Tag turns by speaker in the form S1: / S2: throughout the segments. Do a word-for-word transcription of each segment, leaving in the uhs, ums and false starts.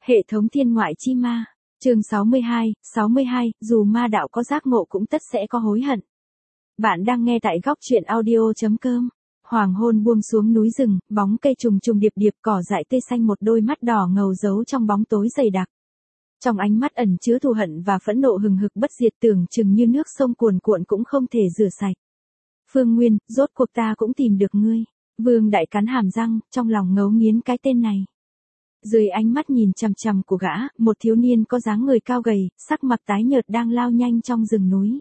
S1: Hệ thống thiên ngoại chi ma, chương sáu mươi hai, sáu mươi hai, dù ma đạo có giác ngộ cũng tất sẽ có hối hận. Bạn đang nghe tại góc truyện audio chấm com. Hoàng hôn buông xuống núi rừng, bóng cây trùng trùng điệp điệp, cỏ dại tươi xanh, một đôi mắt đỏ ngầu giấu trong bóng tối dày đặc. Trong ánh mắt ẩn chứa thù hận và phẫn nộ hừng hực bất diệt, tưởng chừng như nước sông cuồn cuộn cũng không thể rửa sạch. Phương Nguyên, rốt cuộc ta cũng tìm được ngươi. Vương Đại cắn hàm răng, trong lòng ngấu nghiến cái tên này. Dưới ánh mắt nhìn chằm chằm của gã, một thiếu niên có dáng người cao gầy, sắc mặt tái nhợt đang lao nhanh trong rừng núi.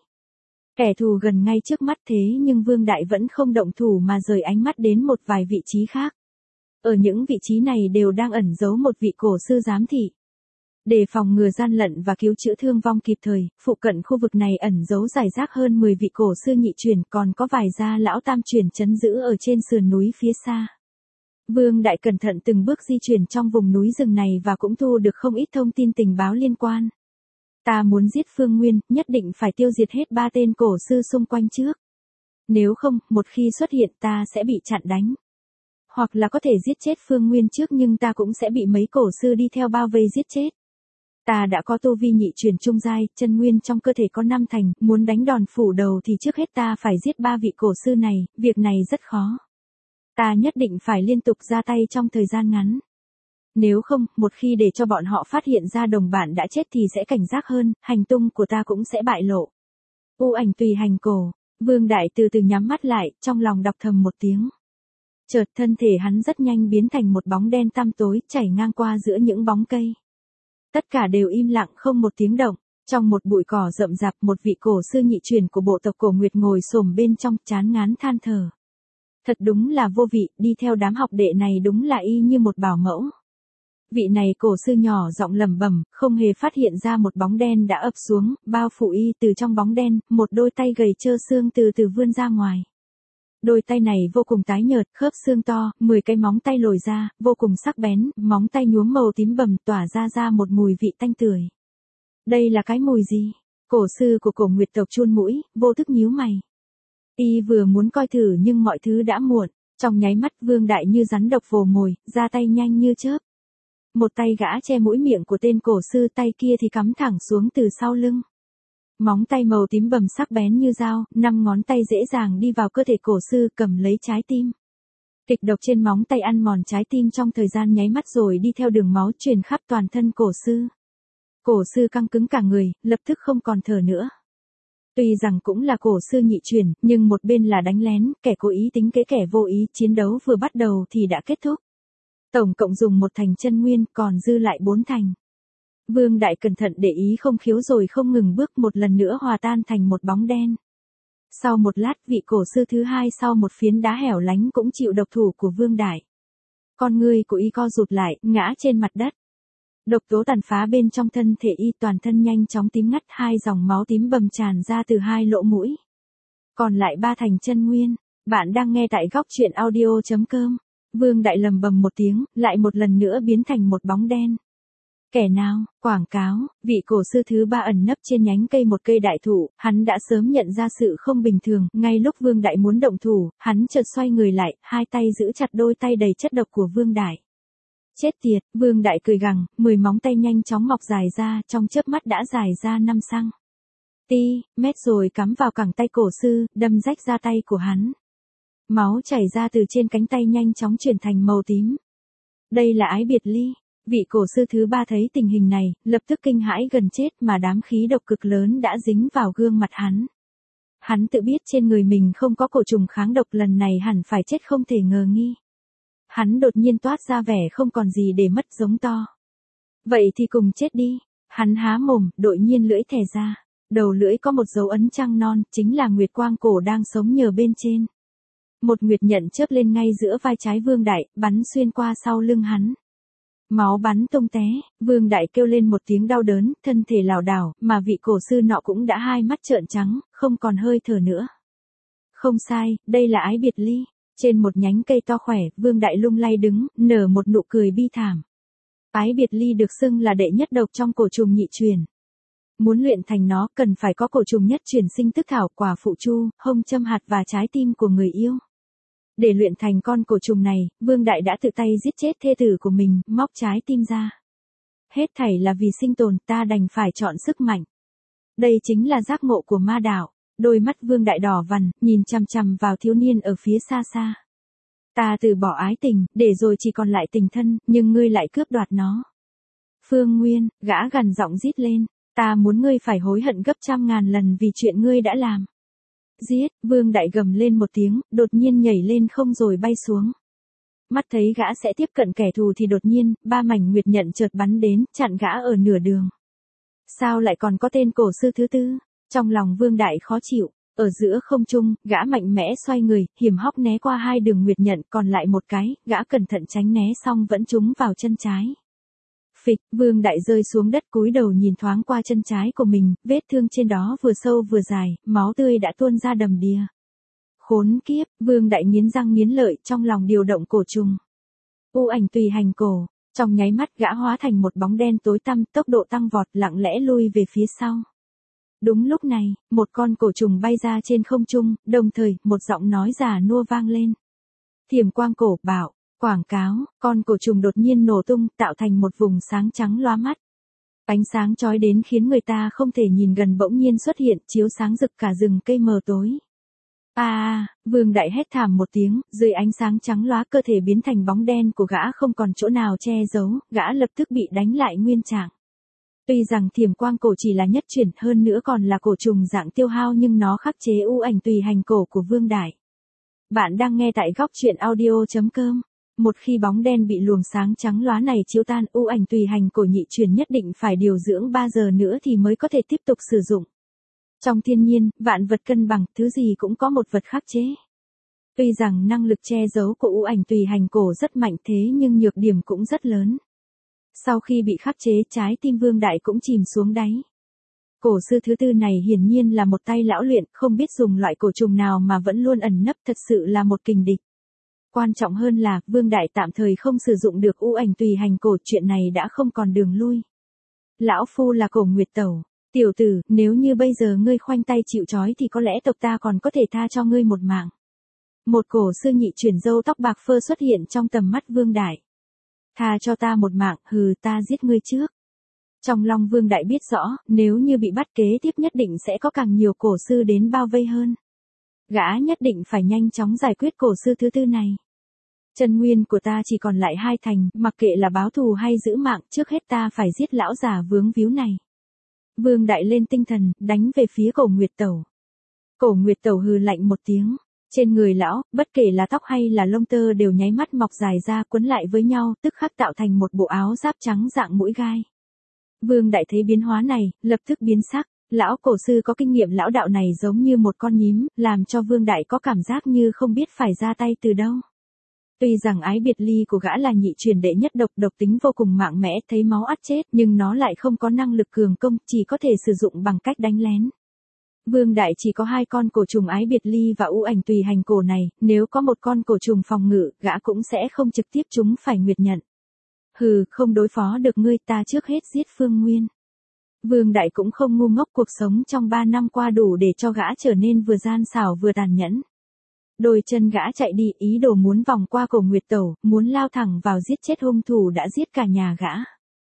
S1: Kẻ thù gần ngay trước mắt, thế nhưng Vương Đại vẫn không động thủ mà rời ánh mắt đến một vài vị trí khác. Ở những vị trí này đều đang ẩn giấu một vị cổ sư giám thị. Để phòng ngừa gian lận và cứu chữa thương vong kịp thời, phụ cận khu vực này ẩn giấu rải rác hơn mười vị cổ sư nhị truyền, còn có vài gia lão tam truyền trấn giữ ở trên sườn núi phía xa. Vương Đại cẩn thận từng bước di chuyển trong vùng núi rừng này và cũng thu được không ít thông tin tình báo liên quan. Ta muốn giết Phương Nguyên, nhất định phải tiêu diệt hết ba tên cổ sư xung quanh trước. Nếu không, một khi xuất hiện ta sẽ bị chặn đánh. Hoặc là có thể giết chết Phương Nguyên trước, nhưng ta cũng sẽ bị mấy cổ sư đi theo bao vây giết chết. Ta đã có tu vi nhị truyền trung giai, chân nguyên trong cơ thể có năm thành, muốn đánh đòn phủ đầu thì trước hết ta phải giết ba vị cổ sư này, việc này rất khó. Ta nhất định phải liên tục ra tay trong thời gian ngắn. Nếu không, một khi để cho bọn họ phát hiện ra đồng bạn đã chết thì sẽ cảnh giác hơn, hành tung của ta cũng sẽ bại lộ. U ảnh tùy hành cổ, Vương Đại từ từ nhắm mắt lại, trong lòng đọc thầm một tiếng. Chợt thân thể hắn rất nhanh biến thành một bóng đen tăm tối, chảy ngang qua giữa những bóng cây. Tất cả đều im lặng không một tiếng động. Trong một bụi cỏ rậm rạp, một vị cổ sư nhị truyền của bộ tộc Cổ Nguyệt ngồi xổm bên trong, chán ngán than thở. Thật đúng là vô vị, đi theo đám học đệ này đúng là y như một bảo mẫu. Vị này cổ sư nhỏ giọng lẩm bẩm, không hề phát hiện ra một bóng đen đã ập xuống, bao phủ y. Từ trong bóng đen, một đôi tay gầy trơ xương từ từ vươn ra ngoài. Đôi tay này vô cùng tái nhợt, khớp xương to, mười cái móng tay lồi ra, vô cùng sắc bén, móng tay nhuốm màu tím bầm, tỏa ra ra một mùi vị tanh tưởi. Đây là cái mùi gì? Cổ sư của Cổ Nguyệt tộc chun mũi, vô thức nhíu mày. Y vừa muốn coi thử nhưng mọi thứ đã muộn, trong nháy mắt Vương Đại như rắn độc vồ mồi, ra tay nhanh như chớp. Một tay gã che mũi miệng của tên cổ sư, tay kia thì cắm thẳng xuống từ sau lưng. Móng tay màu tím bầm sắc bén như dao, năm ngón tay dễ dàng đi vào cơ thể cổ sư, cầm lấy trái tim. Kịch độc trên móng tay ăn mòn trái tim trong thời gian nháy mắt rồi đi theo đường máu truyền khắp toàn thân cổ sư. Cổ sư căng cứng cả người, lập tức không còn thở nữa. Tuy rằng cũng là cổ sư nhị truyền, nhưng một bên là đánh lén, kẻ cố ý tính kế kẻ vô ý, chiến đấu vừa bắt đầu thì đã kết thúc. Tổng cộng dùng một thành chân nguyên, còn dư lại bốn thành. Vương Đại cẩn thận để ý không khiếu rồi không ngừng bước, một lần nữa hòa tan thành một bóng đen. Sau một lát, vị cổ sư thứ hai sau một phiến đá hẻo lánh cũng chịu độc thủ của Vương Đại. Con ngươi của y co rụt lại, ngã trên mặt đất. Độc tố tàn phá bên trong thân thể y, toàn thân nhanh chóng tím ngắt, hai dòng máu tím bầm tràn ra từ hai lỗ mũi. Còn lại ba thành chân nguyên. Bạn đang nghe tại góc truyện audio chấm com. Vương Đại lầm bầm một tiếng, lại một lần nữa biến thành một bóng đen. Kẻ nào? Quảng cáo, vị cổ sư thứ ba ẩn nấp trên nhánh cây một cây đại thụ, hắn đã sớm nhận ra sự không bình thường, ngay lúc Vương Đại muốn động thủ, hắn chợt xoay người lại, hai tay giữ chặt đôi tay đầy chất độc của Vương Đại. Chết tiệt, Vương Đại cười gằn, mười móng tay nhanh chóng mọc dài ra, trong chớp mắt đã dài ra năm xăng ti mét rồi cắm vào cẳng tay cổ sư, đâm rách da tay của hắn. Máu chảy ra từ trên cánh tay nhanh chóng chuyển thành màu tím. Đây là ái biệt ly. Vị cổ sư thứ ba thấy tình hình này, lập tức kinh hãi gần chết, mà đám khí độc cực lớn đã dính vào gương mặt hắn. Hắn tự biết trên người mình không có cổ trùng kháng độc, lần này hẳn phải chết không thể ngờ nghi. Hắn đột nhiên toát ra vẻ không còn gì để mất, giống to. Vậy thì cùng chết đi. Hắn há mồm, đột nhiên lưỡi thè ra. Đầu lưỡi có một dấu ấn trăng non, chính là nguyệt quang cổ đang sống nhờ bên trên. Một nguyệt nhận chớp lên ngay giữa vai trái Vương Đại, bắn xuyên qua sau lưng hắn. Máu bắn tung té, Vương Đại kêu lên một tiếng đau đớn, thân thể lảo đảo, mà vị cổ sư nọ cũng đã hai mắt trợn trắng, không còn hơi thở nữa. Không sai, đây là ái biệt ly. Trên một nhánh cây to khỏe, Vương Đại lung lay đứng, nở một nụ cười bi thảm. Ái biệt ly được xưng là đệ nhất độc trong cổ trùng nhị truyền. Muốn luyện thành nó, cần phải có cổ trùng nhất truyền sinh tức thảo, quả phụ chu, hông châm hạt và trái tim của người yêu. Để luyện thành con cổ trùng này, Vương Đại đã tự tay giết chết thê tử của mình, móc trái tim ra. hết thảy là vì sinh tồn, ta đành phải chọn sức mạnh. Đây chính là giác ngộ của ma đạo. Đôi mắt Vương Đại đỏ vằn, nhìn chằm chằm vào thiếu niên ở phía xa xa. Ta từ bỏ ái tình, để rồi chỉ còn lại tình thân, nhưng ngươi lại cướp đoạt nó. Phương Nguyên, gã gằn giọng rít lên, ta muốn ngươi phải hối hận gấp trăm ngàn lần vì chuyện ngươi đã làm. Giết, Vương Đại gầm lên một tiếng, đột nhiên nhảy lên không rồi bay xuống. Mắt thấy gã sẽ tiếp cận kẻ thù thì đột nhiên, ba mảnh nguyệt nhận chợt bắn đến, chặn gã ở nửa đường. Sao lại còn có tên cổ sư thứ tư? Trong lòng Vương Đại khó chịu, ở giữa không trung, gã mạnh mẽ xoay người, hiểm hóc né qua hai đường nguyệt nhận, còn lại một cái, gã cẩn thận tránh né xong vẫn trúng vào chân trái. Phịch, Vương Đại rơi xuống đất cúi đầu nhìn thoáng qua chân trái của mình, vết thương trên đó vừa sâu vừa dài, máu tươi đã tuôn ra đầm đìa. Khốn kiếp, Vương Đại nghiến răng nghiến lợi, trong lòng điều động cổ trùng. U ảnh tùy hành cổ, trong nháy mắt gã hóa thành một bóng đen tối tăm, tốc độ tăng vọt, lặng lẽ lui về phía sau. Đúng lúc này, một con cổ trùng bay ra trên không trung, đồng thời, một giọng nói già nua vang lên. Thiểm quang cổ bảo, quảng cáo, con cổ trùng đột nhiên nổ tung, tạo thành một vùng sáng trắng lóa mắt. Ánh sáng chói đến khiến người ta không thể nhìn gần bỗng nhiên xuất hiện, chiếu sáng rực cả rừng cây mờ tối. A, à, Vương Đại hét thảm một tiếng, dưới ánh sáng trắng lóa cơ thể biến thành bóng đen của gã không còn chỗ nào che giấu, gã lập tức bị đánh lại nguyên trạng. Tuy rằng thiểm quang cổ chỉ là nhất chuyển, hơn nữa còn là cổ trùng dạng tiêu hao nhưng nó khắc chế u ảnh tùy hành cổ của Vương Đại. Bạn đang nghe tại góc truyện audio chấm com. Một khi bóng đen bị luồng sáng trắng lóa này chiếu tan, u ảnh tùy hành cổ nhị chuyển nhất định phải điều dưỡng ba giờ nữa thì mới có thể tiếp tục sử dụng. Trong thiên nhiên, vạn vật cân bằng, thứ gì cũng có một vật khắc chế. Tuy rằng năng lực che giấu của u ảnh tùy hành cổ rất mạnh thế nhưng nhược điểm cũng rất lớn. Sau khi bị khắc chế, trái tim Vương Đại cũng chìm xuống đáy. Cổ sư thứ tư này hiển nhiên là một tay lão luyện, không biết dùng loại cổ trùng nào mà vẫn luôn ẩn nấp, thật sự là một kình địch. Quan trọng hơn là, Vương Đại tạm thời không sử dụng được u ảnh tùy hành cổ, chuyện này đã không còn đường lui. Lão phu là Cổ Nguyệt Tẩu, tiểu tử, nếu như bây giờ ngươi khoanh tay chịu trói thì có lẽ tộc ta còn có thể tha cho ngươi một mạng. Một cổ sư nhị chuyển râu tóc bạc phơ xuất hiện trong tầm mắt Vương Đại. Tha cho ta một mạng, hừ, ta giết ngươi trước. Trong lòng Vương Đại biết rõ, nếu như bị bắt kế tiếp nhất định sẽ có càng nhiều cổ sư đến bao vây hơn. Gã nhất định phải nhanh chóng giải quyết cổ sư thứ tư này. Chân nguyên của ta chỉ còn lại hai thành, mặc kệ là báo thù hay giữ mạng, trước hết ta phải giết lão già vướng víu này. Vương Đại lên tinh thần, đánh về phía Cổ Nguyệt Tẩu. Cổ Nguyệt Tẩu hừ lạnh một tiếng. Trên người lão, bất kể là tóc hay là lông tơ đều nháy mắt mọc dài ra quấn lại với nhau, tức khắc tạo thành một bộ áo giáp trắng dạng mũi gai. Vương Đại thấy biến hóa này, lập tức biến sắc. Lão cổ sư có kinh nghiệm lão đạo này giống như một con nhím, làm cho Vương Đại có cảm giác như không biết phải ra tay từ đâu. Tuy rằng ái biệt ly của gã là nhị truyền đệ nhất độc, độc tính vô cùng mạnh mẽ, thấy máu ắt chết, nhưng nó lại không có năng lực cường công, chỉ có thể sử dụng bằng cách đánh lén. Vương Đại chỉ có hai con cổ trùng ái biệt ly và u ảnh tùy hành cổ này, nếu có một con cổ trùng phòng ngự, gã cũng sẽ không trực tiếp chúng phải nguyệt nhận. Hừ, không đối phó được ngươi, ta trước hết giết Phương Nguyên. Vương Đại cũng không ngu ngốc, cuộc sống trong ba năm qua đủ để cho gã trở nên vừa gian xảo vừa tàn nhẫn. Đôi chân gã chạy đi, ý đồ muốn vòng qua Cổ Nguyệt Tẩu, muốn lao thẳng vào giết chết hung thủ đã giết cả nhà gã.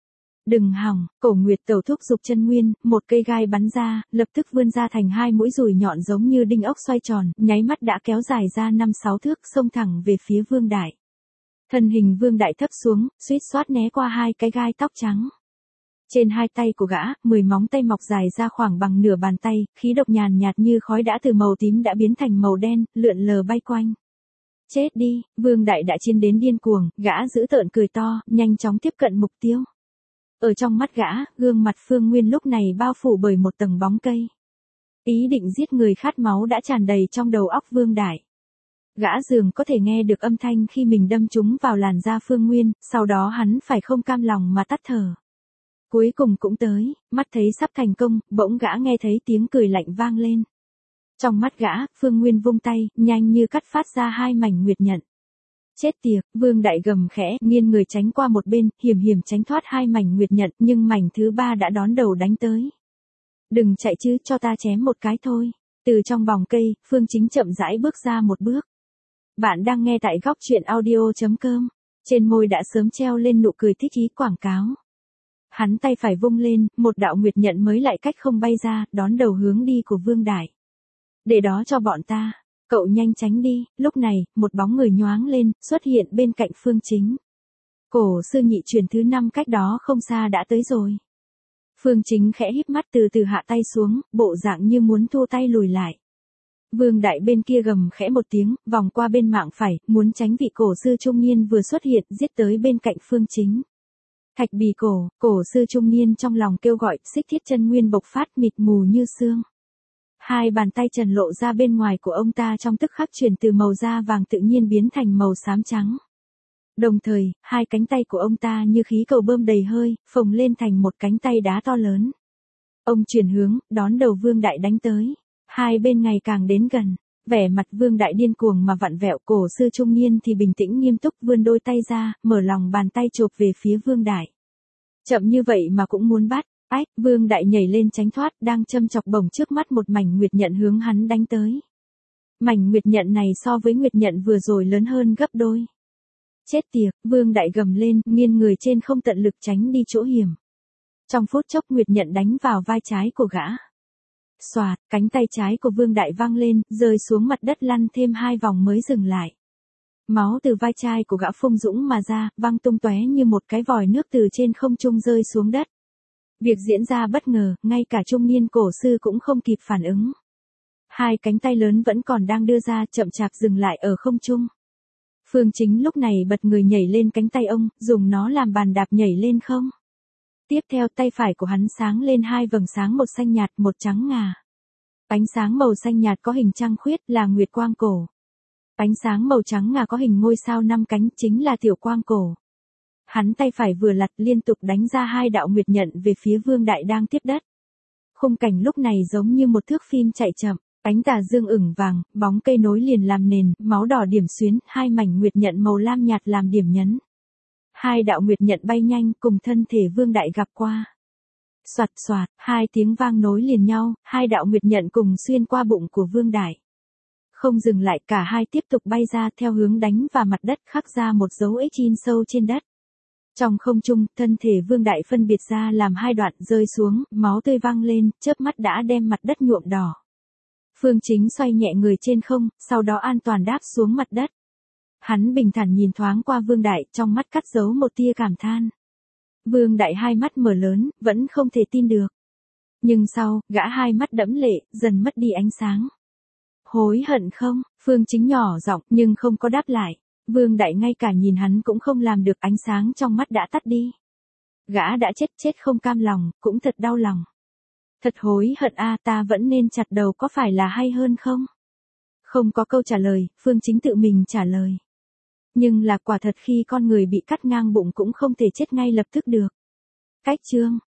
S1: Đừng hòng, Cổ Nguyệt Tẩu thúc giục chân nguyên, một cây gai bắn ra, lập tức vươn ra thành hai mũi dùi nhọn giống như đinh ốc xoay tròn, nháy mắt đã kéo dài ra năm sáu thước, xông thẳng về phía Vương Đại. Thân hình Vương Đại thấp xuống, suýt xoát né qua hai cái gai tóc trắng. Trên hai tay của gã, mười móng tay mọc dài ra khoảng bằng nửa bàn tay, khí độc nhàn nhạt như khói đã từ màu tím đã biến thành màu đen, lượn lờ bay quanh. Chết đi, Vương Đại đã chiến đến điên cuồng, gã giữ tợn cười to, nhanh chóng tiếp cận mục tiêu. Ở trong mắt gã, gương mặt Phương Nguyên lúc này bao phủ bởi một tầng bóng cây. Ý định giết người khát máu đã tràn đầy trong đầu óc Vương Đại. Gã dường có thể nghe được âm thanh khi mình đâm trúng vào làn da Phương Nguyên, sau đó hắn phải không cam lòng mà tắt thở. Cuối cùng cũng tới, mắt thấy sắp thành công, bỗng gã nghe thấy tiếng cười lạnh vang lên. Trong mắt gã, Phương Nguyên vung tay, nhanh như cắt phát ra hai mảnh nguyệt nhận. Chết tiệt, Vương Đại gầm khẽ, nghiêng người tránh qua một bên, hiểm hiểm tránh thoát hai mảnh nguyệt nhận, nhưng mảnh thứ ba đã đón đầu đánh tới. Đừng chạy chứ, cho ta chém một cái thôi. Từ trong bóng cây, Phương Chính chậm rãi bước ra một bước. Bạn đang nghe tại góc truyện audio chấm com. Trên môi đã sớm treo lên nụ cười thích ý quảng cáo. Hắn tay phải vung lên, một đạo nguyệt nhận mới lại cách không bay ra, đón đầu hướng đi của Vương Đại. Để đó cho bọn ta, cậu nhanh tránh đi. Lúc này, một bóng người nhoáng lên, xuất hiện bên cạnh Phương Chính. Cổ sư nhị truyền thứ năm cách đó không xa đã tới rồi. Phương Chính khẽ híp mắt từ từ hạ tay xuống, bộ dạng như muốn thu tay lùi lại. Vương Đại bên kia gầm khẽ một tiếng, vòng qua bên mạng phải, muốn tránh vị cổ sư trung niên vừa xuất hiện, giết tới bên cạnh Phương Chính. Thạch bì cổ, cổ sư trung niên trong lòng kêu gọi, xích thiết chân nguyên bộc phát mịt mù như sương. Hai bàn tay trần lộ ra bên ngoài của ông ta trong tức khắc chuyển từ màu da vàng tự nhiên biến thành màu xám trắng. Đồng thời, hai cánh tay của ông ta như khí cầu bơm đầy hơi, phồng lên thành một cánh tay đá to lớn. Ông chuyển hướng, đón đầu Vương Đại đánh tới. Hai bên ngày càng đến gần, vẻ mặt Vương Đại điên cuồng mà vặn vẹo, cổ sư trung niên thì bình tĩnh nghiêm túc vươn đôi tay ra, mở lòng bàn tay chộp về phía Vương Đại. Chậm như vậy mà cũng muốn bắt, ách, Vương Đại nhảy lên tránh thoát, đang châm chọc bổng trước mắt một mảnh nguyệt nhận hướng hắn đánh tới. Mảnh nguyệt nhận này so với nguyệt nhận vừa rồi lớn hơn gấp đôi. Chết tiệt, Vương Đại gầm lên, nghiêng người trên không tận lực tránh đi chỗ hiểm. Trong phút chốc nguyệt nhận đánh vào vai trái của gã. Xoạt, cánh tay trái của Vương Đại văng lên, rơi xuống mặt đất lăn thêm hai vòng mới dừng lại. Máu từ vai trái của gã phun dũng mà ra, văng tung tóe như một cái vòi nước từ trên không trung rơi xuống đất. Việc diễn ra bất ngờ, ngay cả trung niên cổ sư cũng không kịp phản ứng. Hai cánh tay lớn vẫn còn đang đưa ra, chậm chạp dừng lại ở không trung. Phương Chính lúc này bật người nhảy lên cánh tay ông, dùng nó làm bàn đạp nhảy lên không. Tiếp theo tay phải của hắn sáng lên hai vầng sáng, một xanh nhạt, một trắng ngà. Ánh sáng màu xanh nhạt có hình trăng khuyết là nguyệt quang cổ. Ánh sáng màu trắng ngà có hình ngôi sao năm cánh chính là tiểu quang cổ. Hắn tay phải vừa lật liên tục đánh ra hai đạo nguyệt nhận về phía Vương Đại đang tiếp đất. Khung cảnh lúc này giống như một thước phim chạy chậm, ánh tà dương ửng vàng, bóng cây nối liền làm nền, máu đỏ điểm xuyến, hai mảnh nguyệt nhận màu lam nhạt làm điểm nhấn. Hai đạo nguyệt nhận bay nhanh cùng thân thể Vương Đại gặp qua. Soạt soạt, hai tiếng vang nối liền nhau, hai đạo nguyệt nhận cùng xuyên qua bụng của Vương Đại. Không dừng lại, cả hai tiếp tục bay ra theo hướng đánh vào mặt đất, khắc ra một dấu ích in sâu trên đất. Trong không trung, thân thể Vương Đại phân biệt ra làm hai đoạn rơi xuống, máu tươi văng lên, chớp mắt đã đem mặt đất nhuộm đỏ. Phương Chính xoay nhẹ người trên không, sau đó an toàn đáp xuống mặt đất. Hắn bình thản nhìn thoáng qua Vương Đại, trong mắt cắt giấu một tia cảm than. Vương Đại hai mắt mở lớn, vẫn không thể tin được. Nhưng sau, gã hai mắt đẫm lệ, dần mất đi ánh sáng. Hối hận không? Phương Chính nhỏ giọng nhưng không có đáp lại. Vương Đại ngay cả nhìn hắn cũng không làm được, ánh sáng trong mắt đã tắt đi. Gã đã chết chết không cam lòng, cũng thật đau lòng. Thật hối hận a, ta vẫn nên chặt đầu có phải là hay hơn không? Không có câu trả lời, Phương Chính tự mình trả lời. Nhưng là quả thật khi con người bị cắt ngang bụng cũng không thể chết ngay lập tức được. Cách chương